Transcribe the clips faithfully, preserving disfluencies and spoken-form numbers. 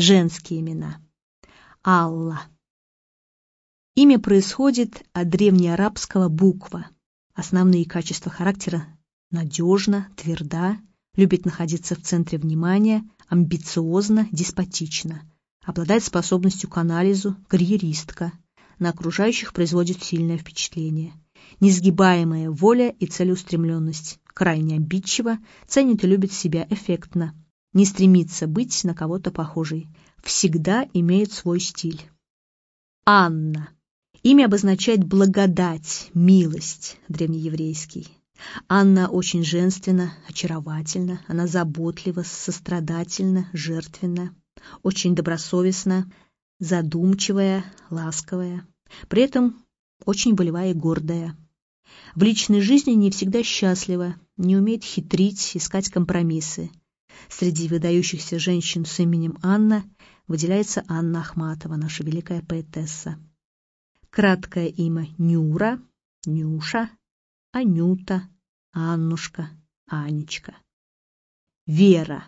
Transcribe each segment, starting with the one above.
Женские имена. Алла. Имя происходит от древнеарабского буква. Основные качества характера: надежна, тверда, любит находиться в центре внимания, амбициозна, деспотична, обладает способностью к анализу, карьеристка, на окружающих производит сильное впечатление, несгибаемая воля и целеустремленность, крайне обидчива, ценит и любит себя эффектно, не стремится быть на кого-то похожей, всегда имеет свой стиль. Анна. Имя обозначает благодать, милость, древнееврейский. Анна очень женственна, очаровательна, она заботлива, сострадательна, жертвенна, очень добросовестна, задумчивая, ласковая, при этом очень волевая и гордая. В личной жизни не всегда счастлива, не умеет хитрить, искать компромиссы. Среди выдающихся женщин с именем Анна выделяется Анна Ахматова, наша великая поэтесса. Краткое имя Нюра, Нюша, Анюта, Аннушка, Анечка. Вера.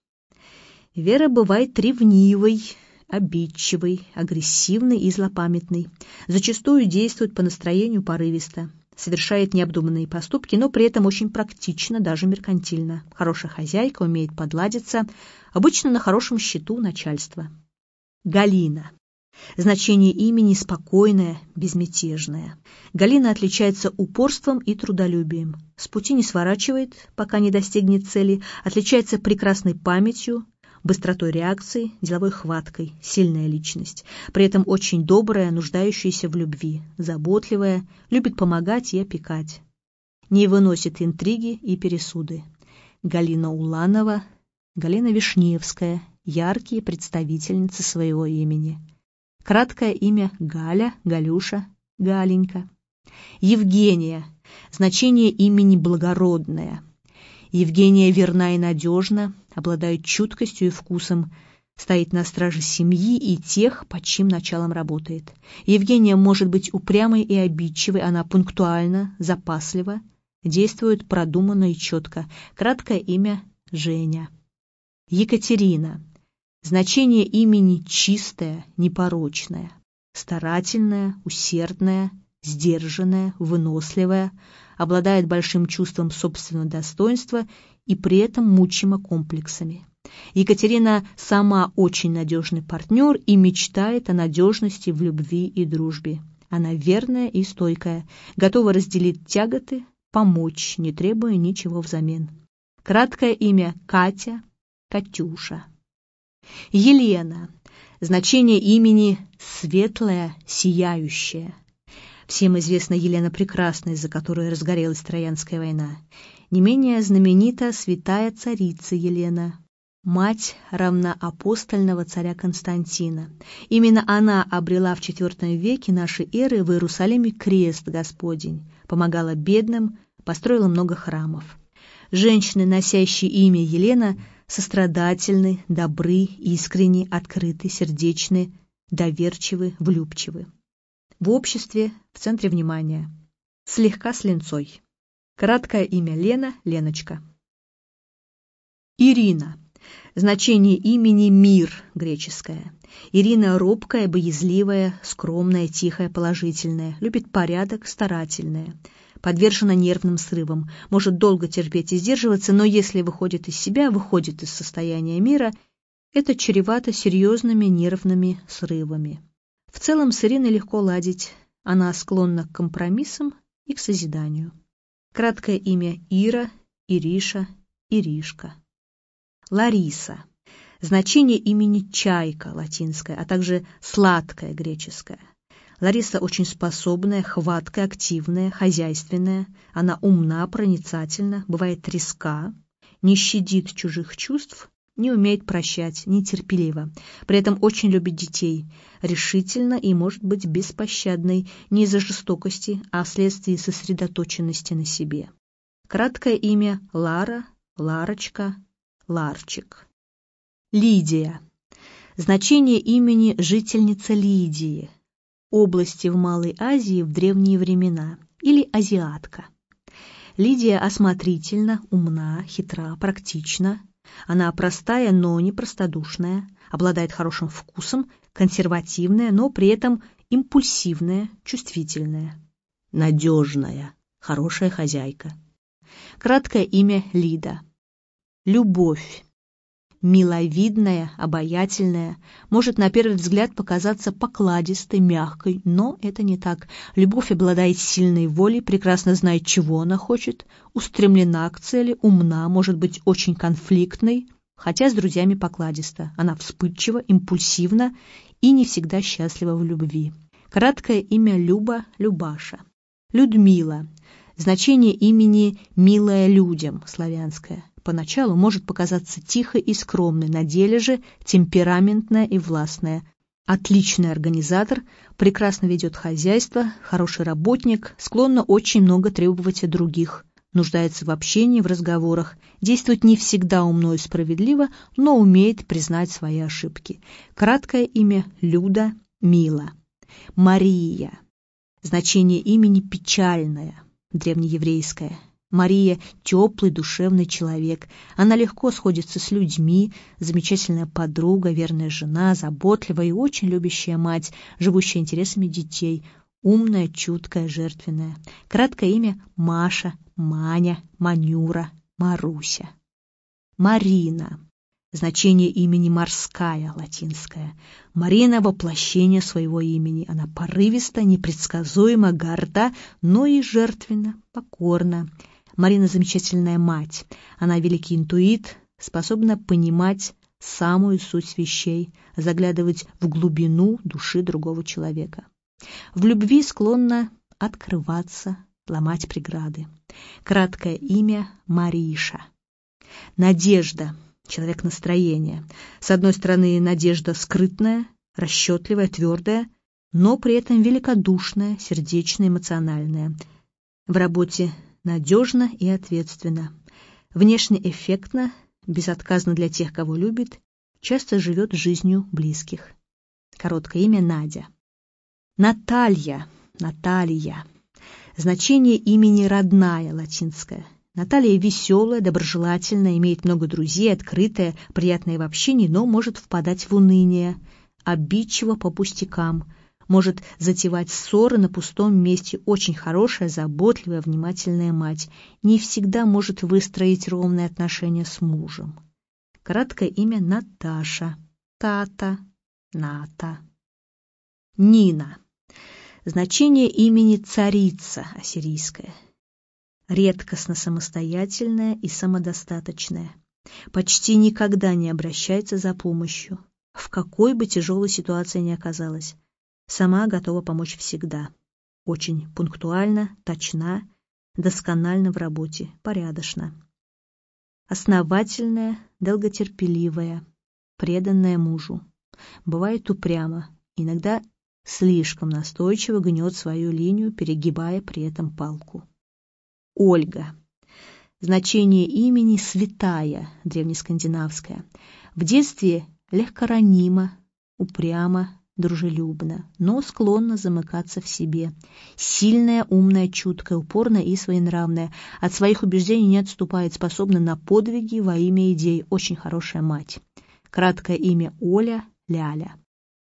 Вера бывает ревнивой, обидчивой, агрессивной и злопамятной. Зачастую действует по настроению порывисто, совершает необдуманные поступки, но при этом очень практично, даже меркантильно. Хорошая хозяйка, умеет подладиться, обычно на хорошем счету начальства. Галина. Значение имени спокойное, безмятежное. Галина отличается упорством и трудолюбием. С пути не сворачивает, пока не достигнет цели, отличается прекрасной памятью, быстротой реакции, деловой хваткой, сильная личность. При этом очень добрая, нуждающаяся в любви, заботливая, любит помогать и опекать. Не выносит интриги и пересуды. Галина Уланова, Галина Вишневская, яркие представительницы своего имени. Краткое имя Галя, Галюша, Галенька. Евгения. Значение имени благородное. Евгения верна и надежна, обладает чуткостью и вкусом, стоит на страже семьи и тех, под чьим началом работает. Евгения может быть упрямой и обидчивой, она пунктуальна, запаслива, действует продуманно и четко. Краткое имя Женя. Екатерина. Значение имени чистое, непорочное, старательная, усердная, сдержанная, выносливая, обладает большим чувством собственного достоинства и при этом мучима комплексами. Екатерина сама очень надежный партнер и мечтает о надежности в любви и дружбе. Она верная и стойкая, готова разделить тяготы, помочь, не требуя ничего взамен. Краткое имя Катя, Катюша. Елена. Значение имени светлая, сияющая. Всем известна Елена Прекрасная, из-за которой разгорелась Троянская война. Не менее знаменита святая царица Елена, мать равноапостольного царя Константина. Именно она обрела в четвёртом веке нашей эры в Иерусалиме крест Господень, помогала бедным, построила много храмов. Женщины, носящие имя Елена, сострадательны, добры, искренни, открыты, сердечны, доверчивы, влюбчивы. В обществе, в центре внимания. Слегка с линцой. Краткое имя Лена, Леночка. Ирина. Значение имени мир, греческое. Ирина робкая, боязливая, скромная, тихая, положительная, любит порядок, старательная. Подвержена нервным срывам, может долго терпеть и сдерживаться, но если выходит из себя, выходит из состояния мира, это чревато серьезными нервными срывами. В целом с Ириной легко ладить, она склонна к компромиссам и к созиданию. Краткое имя Ира, Ириша, Иришка. Лариса. Значение имени чайка, латинское, а также сладкое, греческое. Лариса очень способная, хваткая, активная, хозяйственная. Она умна, проницательна, бывает резка, не щадит чужих чувств, не умеет прощать, нетерпелива. При этом очень любит детей, решительно и может быть беспощадной не из-за жестокости, а вследствие сосредоточенности на себе. Краткое имя Лара, Ларочка, Ларчик. Лидия. Значение имени жительница Лидии, области в Малой Азии в древние времена, или азиатка. Лидия осмотрительна, умна, хитра, практична, Она простая, но не простодушная, обладает хорошим вкусом, консервативная, но при этом импульсивная, чувствительная. Надежная, хорошая хозяйка. Краткое имя Лида. Любовь. Миловидная, обаятельная, может на первый взгляд показаться покладистой, мягкой, но это не так. Любовь обладает сильной волей, прекрасно знает, чего она хочет, устремлена к цели, умна, может быть очень конфликтной, хотя с друзьями покладиста. Она вспыльчива, импульсивна и не всегда счастлива в любви. Краткое имя Люба, Любаша. Людмила. Значение имени «милая людям» славянское. Поначалу может показаться тихой и скромной, на деле же темпераментная и властная. Отличный организатор, прекрасно ведет хозяйство, хороший работник, склонна очень много требовать от других, нуждается в общении, в разговорах, действует не всегда умно и справедливо, но умеет признать свои ошибки. Краткое имя Люда, Мила. Мария. Значение имени печальное, древнееврейское. Мария – теплый, душевный человек. Она легко сходится с людьми, замечательная подруга, верная жена, заботливая и очень любящая мать, живущая интересами детей, умная, чуткая, жертвенная. Краткое имя – Маша, Маня, Манюра, Маруся. Марина. Значение имени морская, латинское. Марина – воплощение своего имени. Она порывиста, непредсказуема, горда, но и жертвенна, покорна. Марина – замечательная мать. Она великий интуит, способна понимать самую суть вещей, заглядывать в глубину души другого человека. В любви склонна открываться, ломать преграды. Краткое имя – Мариша. Надежда. Человек настроения. С одной стороны, надежда скрытная, расчетливая, твердая, но при этом великодушная, сердечная, эмоциональная. В работе надежно и ответственно. Внешне эффектно, безотказно для тех, кого любит, часто живет жизнью близких. Короткое имя Надя. Наталья, Наталья. Значение имени родная, латинское. Наталья веселая, доброжелательная, имеет много друзей, открытая, приятная в общении, но может впадать в уныние, обидчива по пустякам, может затевать ссоры на пустом месте, очень хорошая, заботливая, внимательная мать, не всегда может выстроить ровные отношения с мужем. Краткое имя Наташа, Тата, Ната. Нина. Значение имени царица ассирийская. Редкостно самостоятельная и самодостаточная. Почти никогда не обращается за помощью, в какой бы тяжелой ситуации ни оказалась. Сама готова помочь всегда. Очень пунктуальна, точна, доскональна в работе, порядочна. Основательная, долготерпеливая, преданная мужу. Бывает упряма, иногда слишком настойчиво гнет свою линию, перегибая при этом палку. Ольга. Значение имени святая, древнескандинавская. В детстве легкоранима, упряма, дружелюбна, но склонна замыкаться в себе. Сильная, умная, чуткая, упорная и своенравная. От своих убеждений не отступает, способна на подвиги во имя идей. Очень хорошая мать. Краткое имя Оля, Ляля.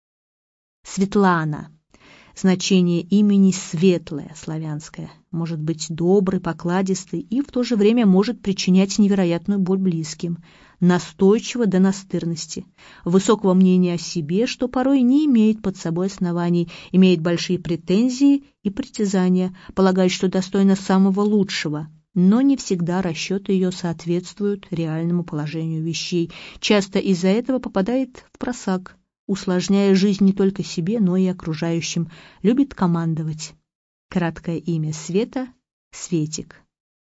Светлана. Значение имени светлое, славянское. Может быть добрый, покладистый и в то же время может причинять невероятную боль близким. Настойчиво до настырности. Высокого мнения о себе, что порой не имеет под собой оснований, имеет большие претензии и притязания, полагает, что достойна самого лучшего, но не всегда расчеты ее соответствуют реальному положению вещей. Часто из-за этого попадает в просак, усложняя жизнь не только себе, но и окружающим. Любит командовать. Краткое имя Света – Светик.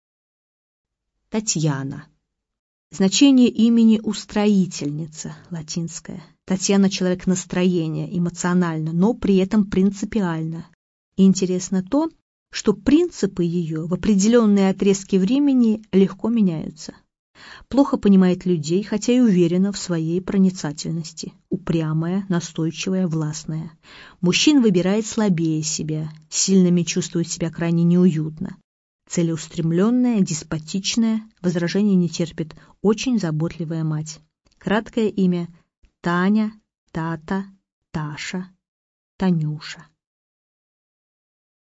Татьяна. Значение имени устроительница, латинское. Татьяна – человек настроения, эмоционально, но при этом принципиально. И интересно то, что принципы ее в определенные отрезки времени легко меняются. Плохо понимает людей, хотя и уверена в своей проницательности. Упрямая, настойчивая, властная. Мужчин выбирает слабее себя, сильными чувствует себя крайне неуютно. Целеустремленная, деспотичная, возражений не терпит, очень заботливая мать. Краткое имя Таня, Тата, Таша, Танюша.